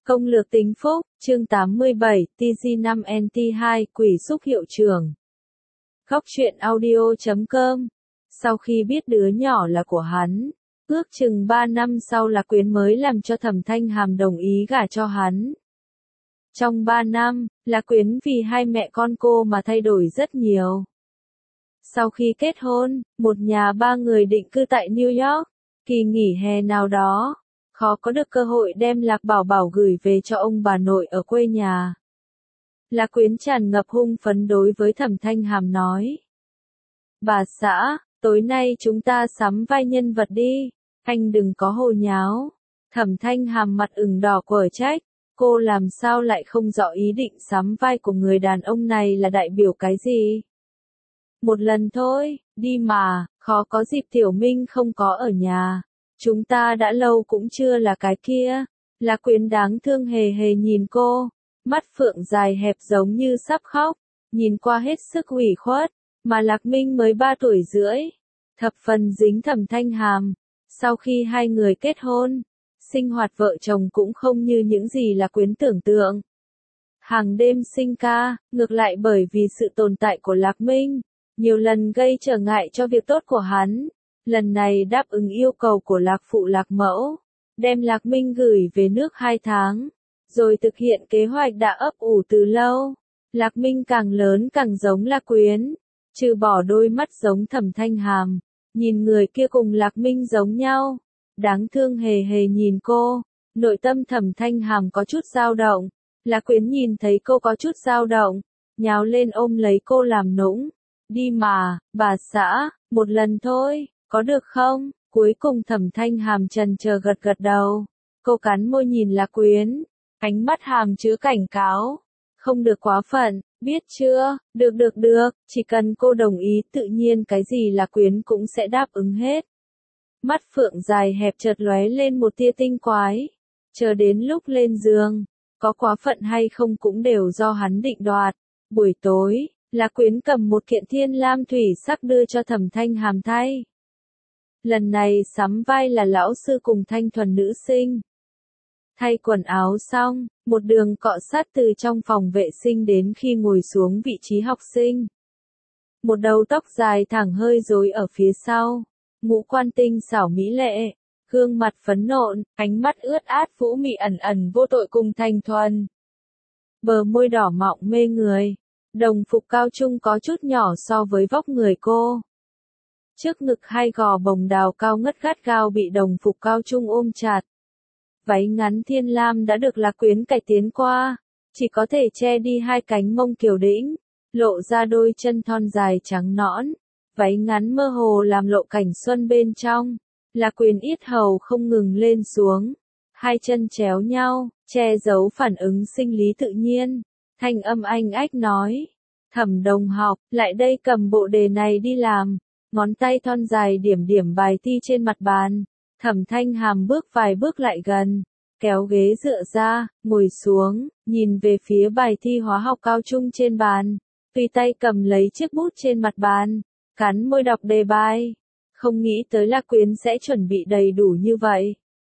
Công lược tính phúc, chương 87, TG5NT2, quỷ xúc hiệu trưởng. Góc truyện audio.com. Sau khi biết đứa nhỏ là của hắn, ước chừng 3 năm sau Lạc Quyến mới làm cho Thẩm Thanh Hàm đồng ý gả cho hắn. Trong 3 năm, Lạc Quyến vì hai mẹ con cô mà thay đổi rất nhiều. Sau khi kết hôn, một nhà 3 người định cư tại New York, kỳ nghỉ hè nào đó, khó có được cơ hội đem Lạc Bảo Bảo gửi về cho ông bà nội ở quê nhà. Lạc Quyến tràn ngập hung phấn đối với Thẩm Thanh Hàm nói. Bà xã, tối nay chúng ta sắm vai nhân vật đi, anh đừng có hồ nháo. Thẩm Thanh Hàm mặt ửng đỏ quở trách, cô làm sao lại không rõ ý định sắm vai của người đàn ông này là đại biểu cái gì? Một lần thôi, đi mà, khó có dịp Tiểu Minh không có ở nhà. Chúng ta đã lâu cũng chưa là cái kia. Lạc Quyến đáng thương hề hề nhìn cô, mắt phượng dài hẹp giống như sắp khóc, nhìn qua hết sức ủy khuất, mà Lạc Minh mới 3 tuổi rưỡi, thập phần dính Thẩm Thanh Hàm. Sau khi hai người kết hôn, sinh hoạt vợ chồng cũng không như những gì Lạc Quyến tưởng tượng. Hàng đêm sinh ca, ngược lại bởi vì sự tồn tại của Lạc Minh, nhiều lần gây trở ngại cho việc tốt của hắn. Lần này đáp ứng yêu cầu của Lạc Phụ Lạc Mẫu, đem Lạc Minh gửi về nước 2 tháng, rồi thực hiện kế hoạch đã ấp ủ từ lâu. Lạc Minh càng lớn càng giống Lạc Quyến, trừ bỏ đôi mắt giống Thẩm Thanh Hàm, nhìn người kia cùng Lạc Minh giống nhau, đáng thương hề hề nhìn cô, nội tâm Thẩm Thanh Hàm có chút dao động. Lạc Quyến nhìn thấy cô có chút dao động, nhào lên ôm lấy cô làm nũng. Đi mà, bà xã, một lần thôi, có được không? Cuối cùng Thẩm Thanh Hàm chần chờ gật gật đầu. Cô cắn môi nhìn Lạc Quyến, ánh mắt hàm chứa cảnh cáo. Không được quá phận, biết chưa? Được, chỉ cần cô đồng ý tự nhiên cái gì Lạc Quyến cũng sẽ đáp ứng hết. Mắt phượng dài hẹp chợt lóe lên một tia tinh quái. Chờ đến lúc lên giường, có quá phận hay không cũng đều do hắn định đoạt. Buổi tối, Lạc Quyến cầm một kiện thiên lam thủy sắc đưa cho Thẩm Thanh Hàm thay. Lần này sắm vai là lão sư cùng thanh thuần nữ sinh. Thay quần áo xong, một đường cọ sát từ trong phòng vệ sinh đến khi ngồi xuống vị trí học sinh. Một đầu tóc dài thẳng hơi rối ở phía sau, ngũ quan tinh xảo mỹ lệ, gương mặt phấn nộn, ánh mắt ướt át vũ mị ẩn ẩn vô tội cùng thanh thuần. Bờ môi đỏ mọng mê người, đồng phục cao trung có chút nhỏ so với vóc người cô. Trước ngực hai gò bồng đào cao ngất gắt gao bị đồng phục cao trung ôm chặt. Váy ngắn thiên lam đã được Lạc Quyến cải tiến qua, chỉ có thể che đi hai cánh mông kiều đĩnh, lộ ra đôi chân thon dài trắng nõn. Váy ngắn mơ hồ làm lộ cảnh xuân bên trong. Lạc Quyến yết hầu không ngừng lên xuống, hai chân chéo nhau, che giấu phản ứng sinh lý tự nhiên. Thanh âm anh ách nói, Thẩm đồng học, lại đây cầm bộ đề này đi làm. Ngón tay thon dài điểm điểm bài thi trên mặt bàn. Thẩm Thanh Hàm bước vài bước lại gần, kéo ghế dựa ra, ngồi xuống, nhìn về phía bài thi hóa học cao trung trên bàn. Tùy tay cầm lấy chiếc bút trên mặt bàn, cắn môi đọc đề bài. Không nghĩ tới Lạc Quyến sẽ chuẩn bị đầy đủ như vậy.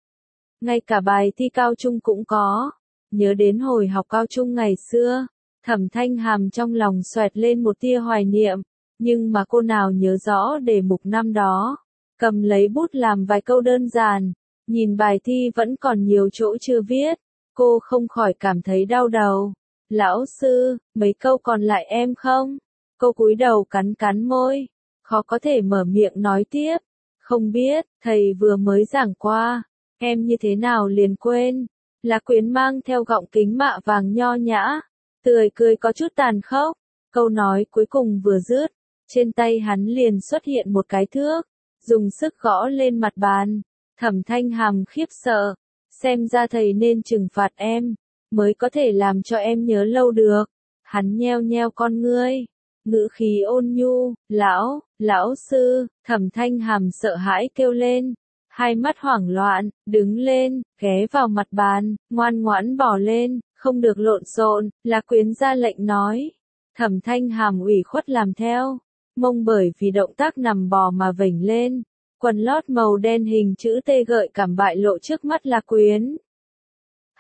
Ngay cả bài thi cao trung cũng có. Nhớ đến hồi học cao trung ngày xưa, Thẩm Thanh Hàm trong lòng xoẹt lên một tia hoài niệm, nhưng mà cô nào nhớ rõ đề mục năm đó. Cầm lấy bút làm vài câu đơn giản, nhìn bài thi vẫn còn nhiều chỗ chưa viết, cô không khỏi cảm thấy đau đầu. Lão sư, mấy câu còn lại em không? Cô cúi đầu cắn cắn môi, khó có thể mở miệng nói tiếp. Không biết, thầy vừa mới giảng qua, em như thế nào liền quên. Lạc Quyến mang theo gọng kính mạ vàng nho nhã, tươi cười có chút tàn khốc. Câu nói cuối cùng vừa dứt, trên tay hắn liền xuất hiện một cái thước, dùng sức gõ lên mặt bàn. Thẩm Thanh Hàm khiếp sợ, xem ra thầy nên trừng phạt em, mới có thể làm cho em nhớ lâu được. Hắn nheo nheo con ngươi, ngữ khí ôn nhu, lão sư. Thẩm Thanh Hàm sợ hãi kêu lên, hai mắt hoảng loạn, đứng lên, ghé vào mặt bàn, ngoan ngoãn bỏ lên, không được lộn xộn. Lạc Quyến ra lệnh nói. Thẩm Thanh Hàm ủy khuất làm theo, mông bởi vì động tác nằm bò mà vểnh lên. Quần lót màu đen hình chữ T gợi cảm bại lộ trước mắt Lạc Quyến.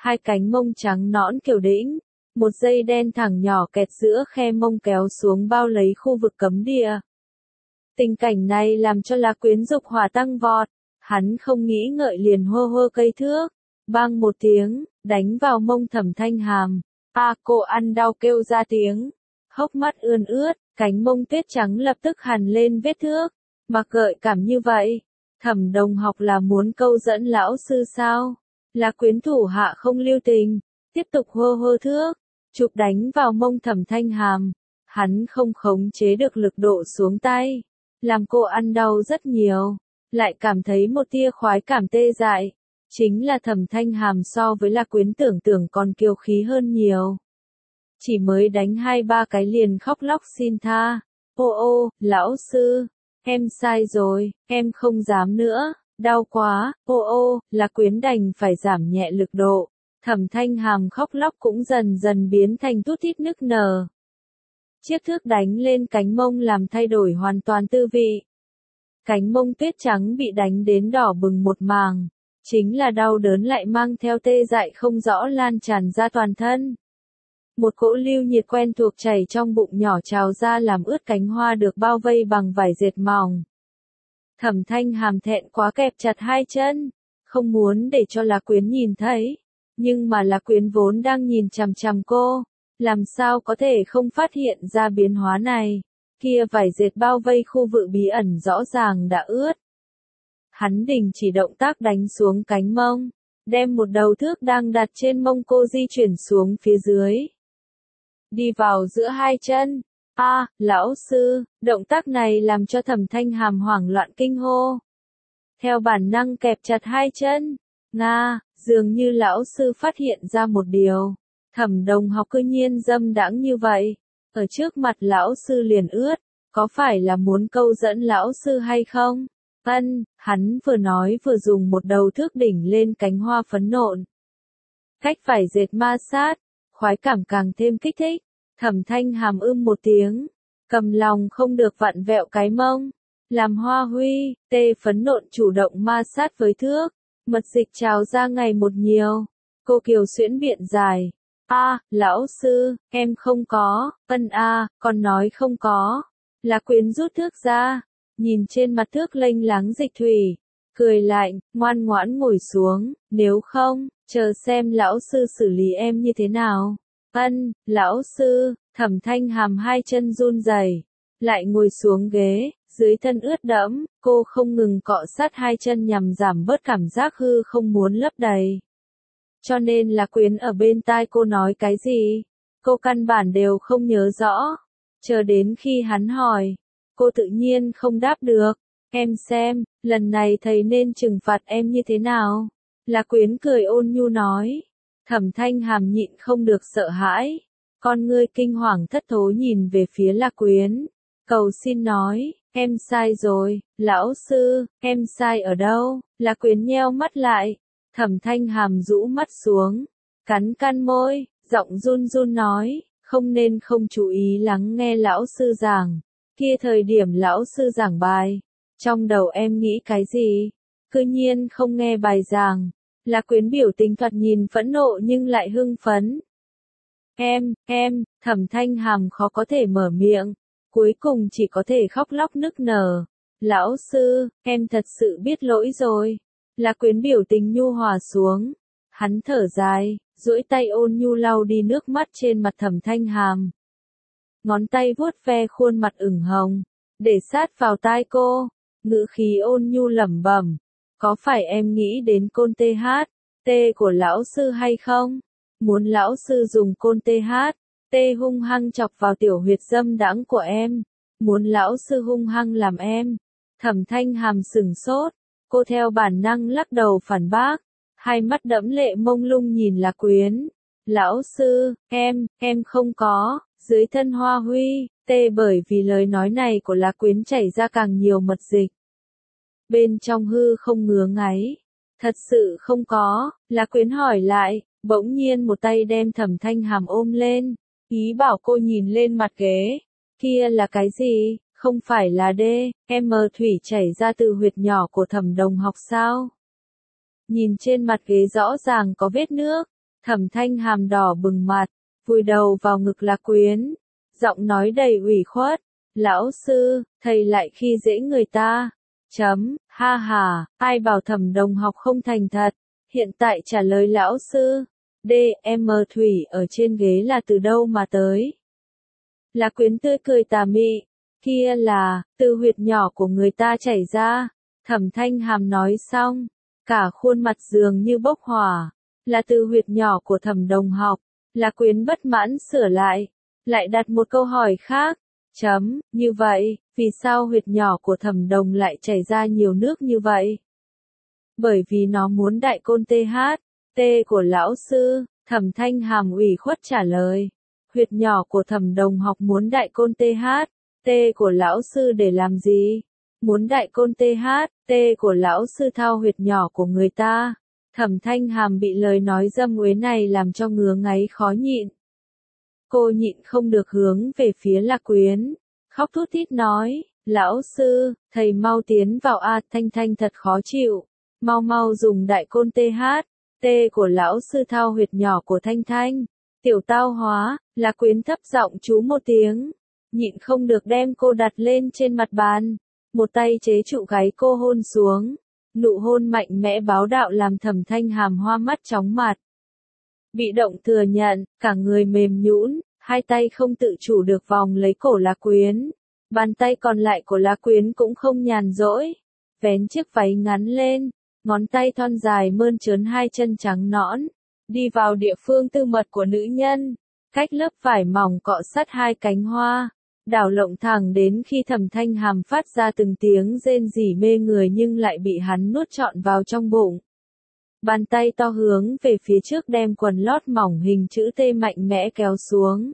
hai cánh mông trắng nõn kiểu đĩnh, một dây đen thẳng nhỏ kẹt giữa khe mông kéo xuống bao lấy khu vực cấm địa. Tình cảnh này làm cho La Quyến dục hỏa tăng vọt, hắn không nghĩ ngợi liền hô hô cây thước, bang một tiếng, đánh vào mông Thẩm Thanh Hàm. Cô ăn đau kêu ra tiếng, hốc mắt ươn ướt, cánh mông tuyết trắng lập tức hằn lên vết thước, mặc gợi cảm như vậy. Thẩm Đồng Học là muốn câu dẫn lão sư sao? La Quyến thủ hạ không lưu tình, tiếp tục hô hô thước, chụp đánh vào mông Thẩm Thanh Hàm. Hắn không khống chế được lực độ xuống tay, làm cô ăn đau rất nhiều, lại cảm thấy một tia khoái cảm tê dại. Chính là Thẩm Thanh Hàm so với La Quyến tưởng còn kiêu khí hơn nhiều. Chỉ mới đánh 2-3 cái liền khóc lóc xin tha. Ô, lão sư, em sai rồi, em không dám nữa, đau quá. Ô, La Quyến đành phải giảm nhẹ lực độ. Thẩm Thanh Hàm khóc lóc cũng dần dần biến thành tút thít nức nở. Chiếc thước đánh lên cánh mông làm thay đổi hoàn toàn tư vị. Cánh mông tuyết trắng bị đánh đến đỏ bừng một màng. Chính là đau đớn lại mang theo tê dại không rõ lan tràn ra toàn thân. Một cỗ lưu nhiệt quen thuộc chảy trong bụng nhỏ trào ra làm ướt cánh hoa được bao vây bằng vải dệt mỏng. Thẩm Thanh Hàm thẹn quá kẹp chặt hai chân, không muốn để cho La Quyến nhìn thấy. Nhưng mà La Quyến vốn đang nhìn chằm chằm cô, làm sao có thể không phát hiện ra biến hóa này. Kia vải dệt bao vây khu vực bí ẩn rõ ràng đã ướt. Hắn đình chỉ động tác đánh xuống cánh mông, đem một đầu thước đang đặt trên mông cô di chuyển xuống phía dưới. Đi vào giữa hai chân. Lão sư, động tác này làm cho Thẩm Thanh Hàm hoảng loạn kinh hô. Theo bản năng kẹp chặt hai chân. Dường như lão sư phát hiện ra một điều. Thẩm Đồng Học cư nhiên dâm đãng như vậy. Ở trước mặt lão sư liền ướt, có phải là muốn câu dẫn lão sư hay không? Hắn vừa nói vừa dùng một đầu thước đỉnh lên cánh hoa phấn nộn. Cách phải dệt ma sát, khoái cảm càng thêm kích thích. Thẩm Thanh Hàm một tiếng, cầm lòng không được vặn vẹo cái mông, làm hoa huy, tê phấn nộn chủ động ma sát với thước, mật dịch trào ra ngày một nhiều. Cô kiều xuyễn biện dài. Lão sư, em không có. Con nói không có. La Quyến rút thước ra, nhìn trên mặt thước lênh láng dịch thủy, cười lạnh, ngoan ngoãn ngồi xuống, nếu không, chờ xem lão sư xử lý em như thế nào. Lão sư. Thẩm Thanh Hàm hai chân run rẩy, lại ngồi xuống ghế, dưới thân ướt đẫm, cô không ngừng cọ sát hai chân nhằm giảm bớt cảm giác hư không muốn lấp đầy. Cho nên La Quyến ở bên tai cô nói cái gì, cô căn bản đều không nhớ rõ. Chờ đến khi hắn hỏi, cô tự nhiên không đáp được. Em xem, lần này thầy nên trừng phạt em như thế nào? La Quyến cười ôn nhu nói. Thẩm Thanh Hàm nhịn không được sợ hãi. Con ngươi kinh hoàng thất thố nhìn về phía La Quyến. Cầu xin nói, em sai rồi, lão sư, em sai ở đâu? La Quyến nheo mắt lại. Thẩm Thanh Hàm rũ mắt xuống, cắn môi, giọng run run nói, không chú ý lắng nghe lão sư giảng. Kia thời điểm lão sư giảng bài, trong đầu em nghĩ cái gì? Cư nhiên không nghe bài giảng. La Quyến biểu tình thoạt nhìn phẫn nộ nhưng lại hưng phấn. Thẩm Thanh Hàm khó có thể mở miệng, cuối cùng chỉ có thể khóc lóc nức nở. Lão sư, em thật sự biết lỗi rồi. La Quyến biểu tình nhu hòa xuống. Hắn thở dài, duỗi tay ôn nhu lau đi nước mắt trên mặt Thẩm Thanh Hàm. Ngón tay vuốt ve khuôn mặt ửng hồng, để sát vào tai cô, ngữ khí ôn nhu lẩm bẩm. Có phải em nghĩ đến côn THT của lão sư hay không? Muốn lão sư dùng côn THT hung hăng chọc vào tiểu huyệt dâm đãng của em. Muốn lão sư hung hăng làm em. Thẩm Thanh Hàm sửng sốt. Cô theo bản năng lắc đầu phản bác. Hai mắt đẫm lệ mông lung nhìn La Quyến. Lão sư, em không có. Dưới thân hoa huy, bởi vì lời nói này của La Quyến chảy ra càng nhiều mật dịch. Bên trong hư không ngứa ngáy. Thật sự không có. La Quyến hỏi lại, bỗng nhiên một tay đem Thẩm Thanh Hàm ôm lên. Ý bảo cô nhìn lên mặt ghế. Kia là cái gì? Không phải là thủy chảy ra từ huyệt nhỏ của Thẩm Đồng Học sao? Nhìn trên mặt ghế rõ ràng có vết nước. Thẩm Thanh Hàm đỏ bừng mặt, vùi đầu vào ngực Lạc Quyến, giọng nói đầy ủy khuất, lão sư, thầy lại khi dễ người ta. Ha ha, ai bảo Thẩm đồng học không thành thật, hiện tại trả lời lão sư. DM thủy ở trên ghế là từ đâu mà tới? Lạc Quyến tươi cười tà mị, kia là, từ huyệt nhỏ của người ta chảy ra. Thẩm Thanh Hàm nói xong, cả khuôn mặt dường như bốc hỏa, là từ huyệt nhỏ của Thẩm đồng học. Lạc Quyến bất mãn sửa lại đặt một câu hỏi khác. Như vậy, vì sao huyệt nhỏ của Thẩm đồng lại chảy ra nhiều nước như vậy? Bởi vì nó muốn đại côn T của lão sư. Thẩm Thanh Hàm ủy khuất trả lời. Huyệt nhỏ của Thẩm đồng học muốn đại côn T của lão sư để làm gì? Muốn đại côn T của lão sư thao huyệt nhỏ của người ta. Thẩm Thanh Hàm bị lời nói dâm uế này làm cho ngứa ngáy khó nhịn. Cô nhịn không được hướng về phía Lạc Quyến, khóc thút thít nói, lão sư, thầy mau tiến vào a, Thanh Thanh thật khó chịu, mau dùng đại côn T của lão sư thao huyệt nhỏ của Thanh Thanh. Tiểu tao hóa, Lạc Quyến thấp giọng chú một tiếng, nhịn không được đem cô đặt lên trên mặt bàn, một tay chế trụ gáy cô hôn xuống. Nụ hôn mạnh mẽ bá đạo làm Thẩm Thanh Hàm hoa mắt chóng mặt. Bị động thừa nhận, cả người mềm nhũn, hai tay không tự chủ được vòng lấy cổ Lạc Quyến. Bàn tay còn lại của Lạc Quyến cũng không nhàn rỗi, vén chiếc váy ngắn lên, ngón tay thon dài mơn trớn hai chân trắng nõn, đi vào địa phương tư mật của nữ nhân, cách lớp vải mỏng cọ sát hai cánh hoa. Đảo lộng thẳng đến khi Thẩm Thanh Hàm phát ra từng tiếng rên rỉ mê người nhưng lại bị hắn nuốt trọn vào trong bụng. Bàn tay to hướng về phía trước đem quần lót mỏng hình chữ T mạnh mẽ kéo xuống.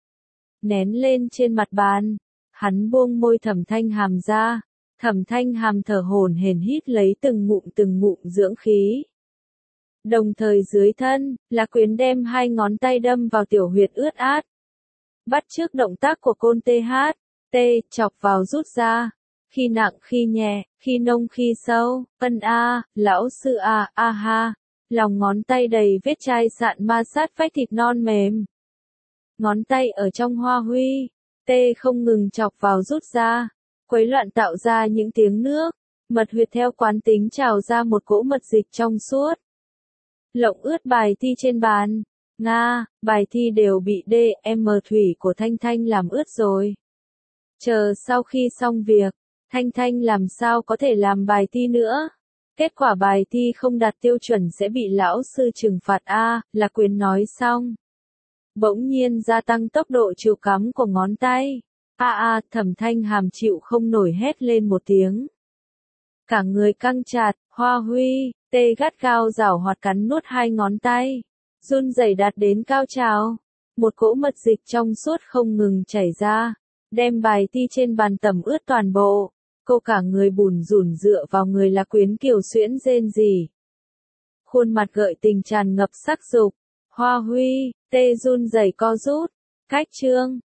Nén lên trên mặt bàn, hắn buông môi Thẩm Thanh Hàm ra. Thẩm Thanh Hàm thở hổn hển hít lấy từng ngụm dưỡng khí. Đồng thời dưới thân, Lạc Quyến đem hai ngón tay đâm vào tiểu huyệt ướt át. Bắt chước động tác của côn T, chọc vào rút ra, khi nặng khi nhẹ, khi nông khi sâu, lão sư ha, lòng ngón tay đầy vết chai sạn ma sát vách thịt non mềm. Ngón tay ở trong hoa huy, T không ngừng chọc vào rút ra, quấy loạn tạo ra những tiếng nước, mật huyệt theo quán tính trào ra một cỗ mật dịch trong suốt. Lộng ướt bài thi trên bàn. Bài thi đều bị DM thủy của Thanh Thanh làm ướt rồi. Chờ sau khi xong việc, Thanh Thanh làm sao có thể làm bài thi nữa. Kết quả bài thi không đạt tiêu chuẩn sẽ bị lão sư trừng phạt Lạc Quyến nói xong. Bỗng nhiên gia tăng tốc độ chịu cắm của ngón tay. Thẩm Thanh Hàm chịu không nổi hét lên một tiếng. Cả người căng chặt, hoa huy, gắt gao giảo hoạt cắn nuốt hai ngón tay. Run rẩy đạt đến cao trào, một cỗ mật dịch trong suốt không ngừng chảy ra, đem bài thi trên bàn tẩm ướt toàn bộ. Cô cả người bùn rủn dựa vào người Lạc Quyến kiều xuyễn rên rỉ. Khuôn mặt gợi tình tràn ngập sắc dục, hoa huy, run rẩy co rút, cách chương.